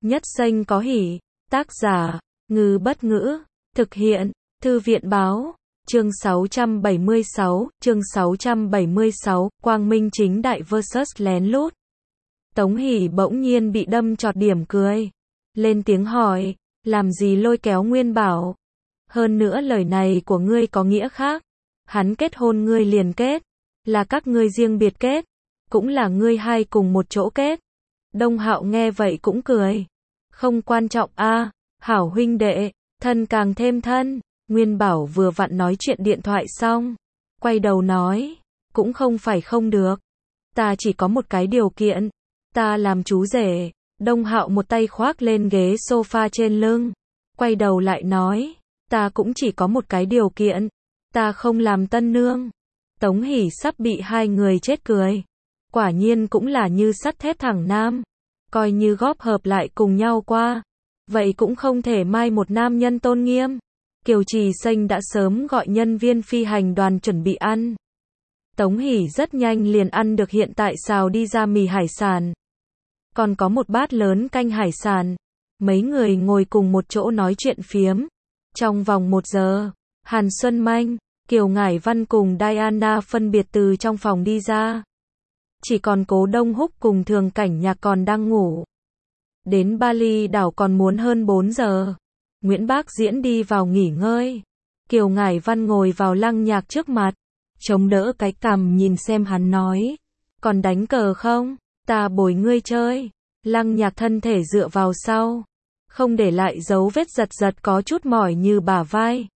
Nhất xanh có hỉ. Tác giả, Ngư Bất Ngữ. Thực hiện, Thư viện báo. Chương 676, Quang Minh chính đại vs lén lút. Tống Hỷ bỗng nhiên bị đâm chọt điểm cười. Lên tiếng hỏi, làm gì lôi kéo Nguyên Bảo? Hơn nữa lời này của ngươi có nghĩa khác. Hắn kết hôn ngươi liền kết. Là các ngươi riêng biệt kết. Cũng là ngươi hai cùng một chỗ kết. Đông Hạo nghe vậy cũng cười. Không quan trọng a, hảo huynh đệ, thân càng thêm thân. Nguyên Bảo vừa vặn nói chuyện điện thoại xong. Quay đầu nói, cũng không phải không được. Ta chỉ có một cái điều kiện. Ta làm chú rể. Đông Hạo một tay khoác lên ghế sofa trên lưng. Quay đầu lại nói, ta cũng chỉ có một cái điều kiện. Ta không làm tân nương. Tống Hỷ sắp bị hai người chết cười. Quả nhiên cũng là như sắt thép thẳng nam. Coi như góp hợp lại cùng nhau qua. Vậy cũng không thể mai một nam nhân tôn nghiêm. Kiều Trì Xanh đã sớm gọi nhân viên phi hành đoàn chuẩn bị ăn. Tống Hỷ rất nhanh liền ăn được hiện tại xào đi ra mì hải sản. Còn có một bát lớn canh hải sản. Mấy người ngồi cùng một chỗ nói chuyện phiếm. Trong vòng 1 giờ, Hàn Xuân Manh, Kiều Ngải Văn cùng Diana phân biệt từ trong phòng đi ra. Chỉ còn Cố Đông Húc cùng Thường Cảnh Nhạc còn đang ngủ. Đến Bali đảo còn muốn hơn 4 giờ. Nguyễn Bác Diễn đi vào nghỉ ngơi. Kiều Ngải Văn ngồi vào Lăng Nhạc trước mặt. Chống đỡ cái cằm nhìn xem hắn nói. Còn đánh cờ không? Ta bồi ngươi chơi. Lăng Nhạc thân thể dựa vào sau. Không để lại dấu vết giật giật có chút mỏi như bả vai.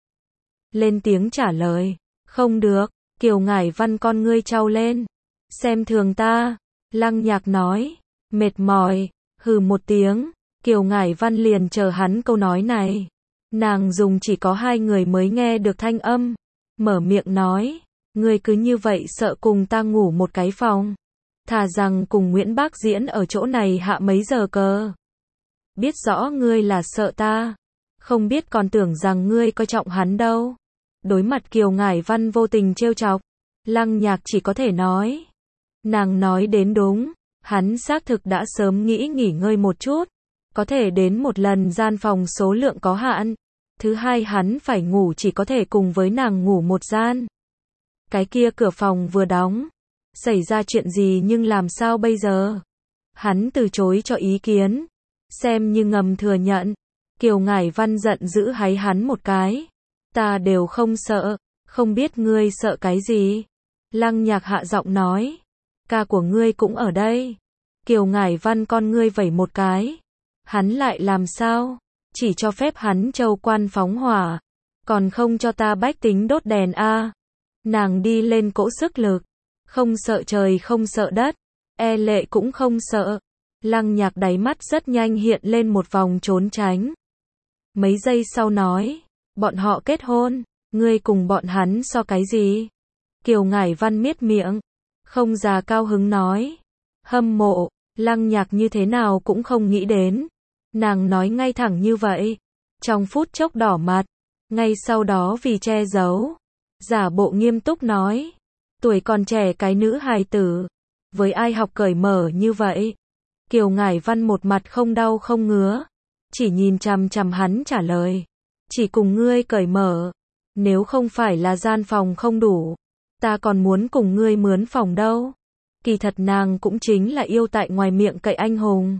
Lên tiếng trả lời. Không được. Kiều Ngải Văn con ngươi trao lên. Xem thường ta. Lăng Nhạc nói. Mệt mỏi. Hừ một tiếng. Kiều Ngải Văn liền chờ hắn câu nói này. Nàng dùng chỉ có 2 người mới nghe được thanh âm. Mở miệng nói. Ngươi cứ như vậy sợ cùng ta ngủ một cái phòng. Thà rằng cùng Nguyễn Bác Diễn ở chỗ này hạ mấy giờ cơ. Biết rõ ngươi là sợ ta. Không biết còn tưởng rằng ngươi coi trọng hắn đâu. Đối mặt Kiều Ngải Văn vô tình trêu chọc. Lăng Nhạc chỉ có thể nói. Nàng nói đến đúng. Hắn xác thực đã sớm nghỉ ngơi một chút. Có thể đến một lần gian phòng số lượng có hạn. Thứ hai hắn phải ngủ chỉ có thể cùng với nàng ngủ một gian. Cái kia cửa phòng vừa đóng. Xảy ra chuyện gì nhưng làm sao bây giờ? Hắn từ chối cho ý kiến. Xem như ngầm thừa nhận. Kiều Ngải Văn giận dữ háy hắn một cái. Ta đều không sợ. Không biết ngươi sợ cái gì? Lăng Nhạc hạ giọng nói. Ca của ngươi cũng ở đây. Kiều Ngải Văn con ngươi vẩy một cái. Hắn lại làm sao? Chỉ cho phép hắn châu quan phóng hỏa. Còn không cho ta bách tính đốt đèn a. Nàng đi lên cỗ sức lực. Không sợ trời không sợ đất. E lệ cũng không sợ. Lăng Nhạc đáy mắt rất nhanh hiện lên một vòng trốn tránh. Mấy giây sau nói. Bọn họ kết hôn. Ngươi cùng bọn hắn so cái gì? Kiều Ngải Văn miết miệng. Không già cao hứng nói. Hâm mộ. Lăng Nhạc như thế nào cũng không nghĩ đến. Nàng nói ngay thẳng như vậy. Trong phút chốc đỏ mặt. Ngay sau đó vì che giấu. Giả bộ nghiêm túc nói. Tuổi còn trẻ cái nữ hài tử. Với ai học cởi mở như vậy? Kiều Ngải Văn một mặt không đau không ngứa. Chỉ nhìn chằm chằm hắn trả lời. Chỉ cùng ngươi cởi mở. Nếu không phải là gian phòng không đủ. Ta còn muốn cùng ngươi mướn phòng đâu. Kỳ thật nàng cũng chính là yêu tại ngoài miệng cậy anh hùng.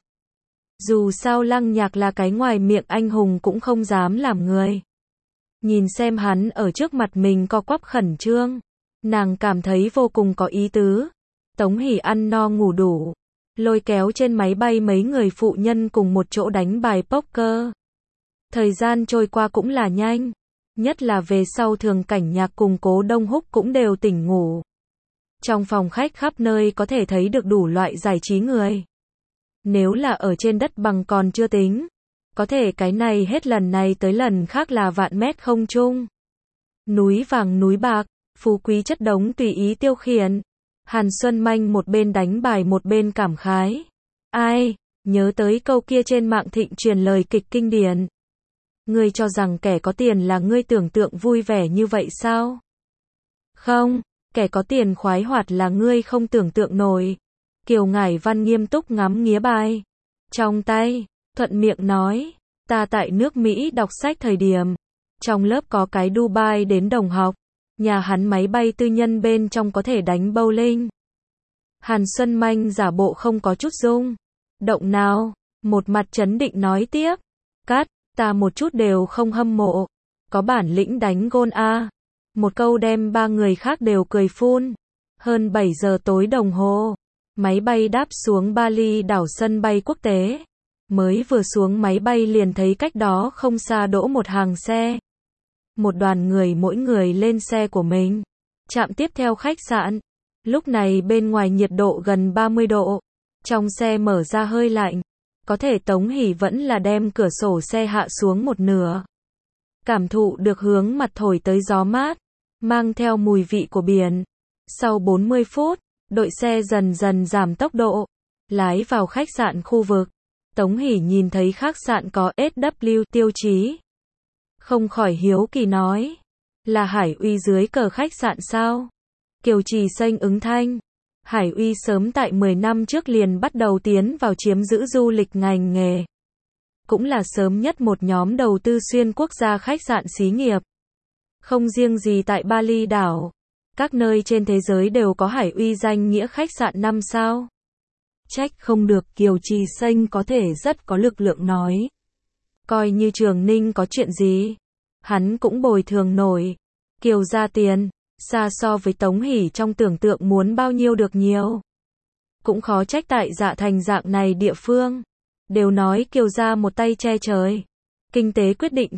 Dù sao Lăng Nhạc là cái ngoài miệng anh hùng cũng không dám làm người. Nhìn xem hắn ở trước mặt mình co quắp khẩn trương. Nàng cảm thấy vô cùng có ý tứ. Tống Hỷ ăn no ngủ đủ. Lôi kéo trên máy bay mấy người phụ nhân cùng một chỗ đánh bài poker. Thời gian trôi qua cũng là nhanh. Nhất là về sau Thường Cảnh Nhạc cùng Cố Đông Húc cũng đều tỉnh ngủ. Trong phòng khách khắp nơi có thể thấy được đủ loại giải trí người. Nếu là ở trên đất bằng còn chưa tính. Có thể cái này hết lần này tới lần khác là vạn mét không trung. Núi vàng núi bạc, phú quý chất đống tùy ý tiêu khiển. Hàn Xuân Manh một bên đánh bài một bên cảm khái. Ai, nhớ tới câu kia trên mạng thịnh truyền lời kịch kinh điển. Ngươi cho rằng kẻ có tiền là ngươi tưởng tượng vui vẻ như vậy sao? Không, kẻ có tiền khoái hoạt là ngươi không tưởng tượng nổi. Kiều Ngải Văn nghiêm túc ngắm nghía bài. Trong tay, thuận miệng nói, ta tại nước Mỹ đọc sách thời điểm, trong lớp có cái Dubai đến đồng học, nhà hắn máy bay tư nhân bên trong có thể đánh bowling. Hàn Xuân Manh giả bộ không có chút rung động nào, một mặt trấn định nói tiếp, cắt, ta một chút đều không hâm mộ, có bản lĩnh đánh gôn a. Một câu đem ba người khác đều cười phun. Hơn 7 giờ tối đồng hồ, máy bay đáp xuống Bali đảo sân bay quốc tế. Mới vừa xuống máy bay liền thấy cách đó không xa đỗ một hàng xe. Một đoàn người mỗi người lên xe của mình. Trạm tiếp theo khách sạn. Lúc này bên ngoài nhiệt độ gần 30 độ. Trong xe mở ra hơi lạnh. Có thể Tống Hỷ vẫn là đem cửa sổ xe hạ xuống một nửa. Cảm thụ được hướng mặt thổi tới gió mát, mang theo mùi vị của biển. Sau 40 phút, đội xe dần dần giảm tốc độ, lái vào khách sạn khu vực. Tống Hỷ nhìn thấy khách sạn có SW tiêu chí. Không khỏi hiếu kỳ nói, là Hải Uy dưới cờ khách sạn sao? Kiều Trì Xanh ứng thanh. Hải Uy sớm tại 10 năm trước liền bắt đầu tiến vào chiếm giữ du lịch ngành nghề. Cũng là sớm nhất một nhóm đầu tư xuyên quốc gia khách sạn xí nghiệp. Không riêng gì tại Bali đảo, các nơi trên thế giới đều có Hải Uy danh nghĩa khách sạn 5 sao. Trách không được Kiều Trì Xanh có thể rất có lực lượng nói. Coi như Trường Ninh có chuyện gì, hắn cũng bồi thường nổi. Kiều ra tiền, xa so với Tống Hỷ trong tưởng tượng muốn bao nhiêu được nhiều. Cũng khó trách tại Dạ Thành dạng này địa phương. Đều nói Kiều gia một tay che trời. Kinh tế quyết định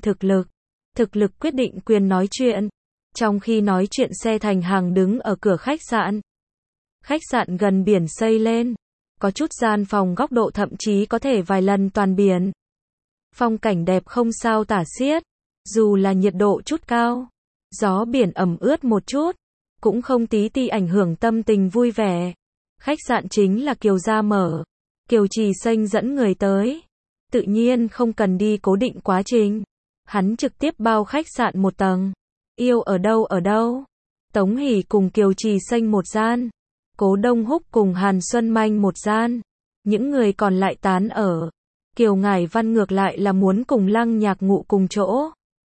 thực lực quyết định quyền nói chuyện. Trong khi nói chuyện xe thành hàng đứng ở cửa khách sạn. Khách sạn gần biển xây lên. Có chút gian phòng góc độ thậm chí có thể vài lần toàn biển. Phong cảnh đẹp không sao tả xiết. Dù là nhiệt độ chút cao, gió biển ẩm ướt một chút, cũng không tí ti ảnh hưởng tâm tình vui vẻ. Khách sạn chính là Kiều gia mở. Kiều Trì Xanh dẫn người tới. Tự nhiên không cần đi cố định quá trình. Hắn trực tiếp bao khách sạn một tầng. Yêu ở đâu? Tống Hỷ cùng Kiều Trì Xanh một gian. Cố Đông Húc cùng Hàn Xuân Manh một gian. Những người còn lại tán ở. Kiều Ngải Văn ngược lại là muốn cùng Lăng Nhạc ngụ cùng chỗ.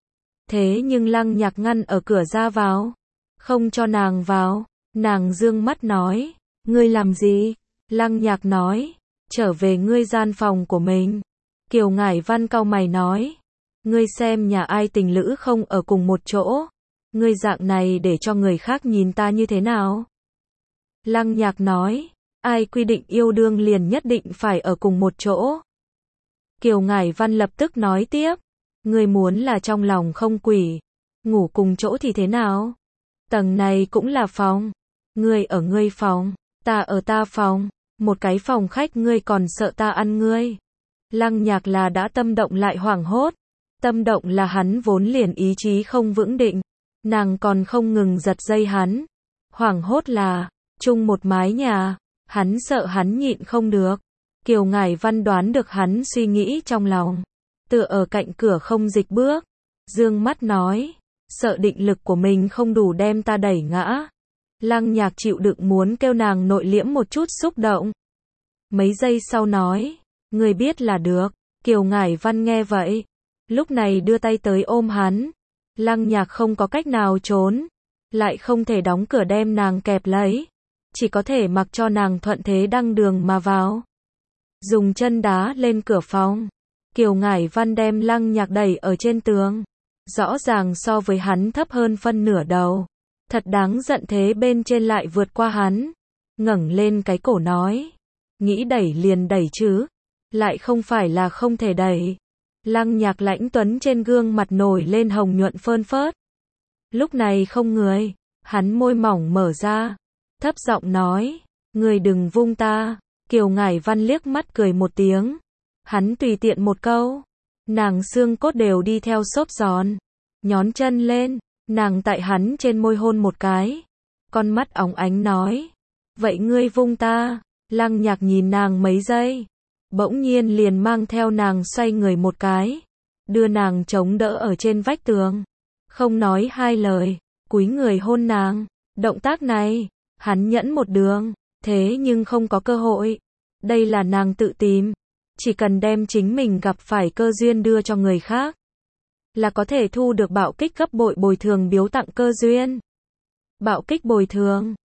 Thế nhưng Lăng Nhạc ngăn ở cửa ra vào. Không cho nàng vào. Nàng dương mắt nói. Ngươi làm gì? Lăng Nhạc nói. Trở về ngươi gian phòng của mình. Kiều Ngải Văn cau mày nói. Ngươi xem nhà ai tình lữ không ở cùng một chỗ. Ngươi dạng này để cho người khác nhìn ta như thế nào? Lăng Nhạc nói. Ai quy định yêu đương liền nhất định phải ở cùng một chỗ? Kiều Ngải Văn lập tức nói tiếp. Ngươi muốn là trong lòng không quỷ. Ngủ cùng chỗ thì thế nào? Tầng này cũng là phòng. Ngươi ở ngươi phòng. Ta ở ta phòng. Một cái phòng khách ngươi còn sợ ta ăn ngươi. Lăng Nhạc là đã tâm động lại hoảng hốt. Tâm động là hắn vốn liền ý chí không vững định. Nàng còn không ngừng giật dây hắn. Hoảng hốt là, chung một mái nhà, hắn sợ hắn nhịn không được. Kiều Ngải Văn đoán được hắn suy nghĩ trong lòng. Tựa ở cạnh cửa không dịch bước. Dương mắt nói, sợ định lực của mình không đủ đem ta đẩy ngã. Lăng Nhạc chịu đựng muốn kêu nàng nội liễm một chút xúc động. Mấy giây sau nói, người biết là được. Kiều Ngải Văn nghe vậy, lúc này đưa tay tới ôm hắn. Lăng Nhạc không có cách nào trốn, lại không thể đóng cửa đem nàng kẹp lấy, chỉ có thể mặc cho nàng thuận thế đăng đường mà vào. Dùng chân đá lên cửa phòng. Kiều Ngải Văn đem Lăng Nhạc đẩy ở trên tường. Rõ ràng so với hắn thấp hơn phân nửa đầu. Thật đáng giận thế bên trên lại vượt qua hắn. Ngẩng lên cái cổ nói. Nghĩ đẩy liền đẩy chứ. Lại không phải là không thể đẩy. Lăng Nhạc lãnh tuấn trên gương mặt nổi lên hồng nhuận phơn phớt. Lúc này không người. Hắn môi mỏng mở ra. Thấp giọng nói. Người đừng vung ta. Kiều Ngải Văn liếc mắt cười một tiếng. Hắn tùy tiện một câu. Nàng xương cốt đều đi theo xốp giòn. Nhón chân lên. Nàng tại hắn trên môi hôn một cái. Con mắt óng ánh nói. Vậy ngươi vung ta. Lăng Nhạc nhìn nàng mấy giây. Bỗng nhiên liền mang theo nàng xoay người một cái. Đưa nàng chống đỡ ở trên vách tường. Không nói hai lời. Cúi người hôn nàng. Động tác này. Hắn nhẫn một đường. Thế nhưng không có cơ hội. Đây là nàng tự tìm. Chỉ cần đem chính mình gặp phải cơ duyên đưa cho người khác, là có thể thu được bạo kích gấp bội bồi thường biếu tặng cơ duyên. Bạo kích bồi thường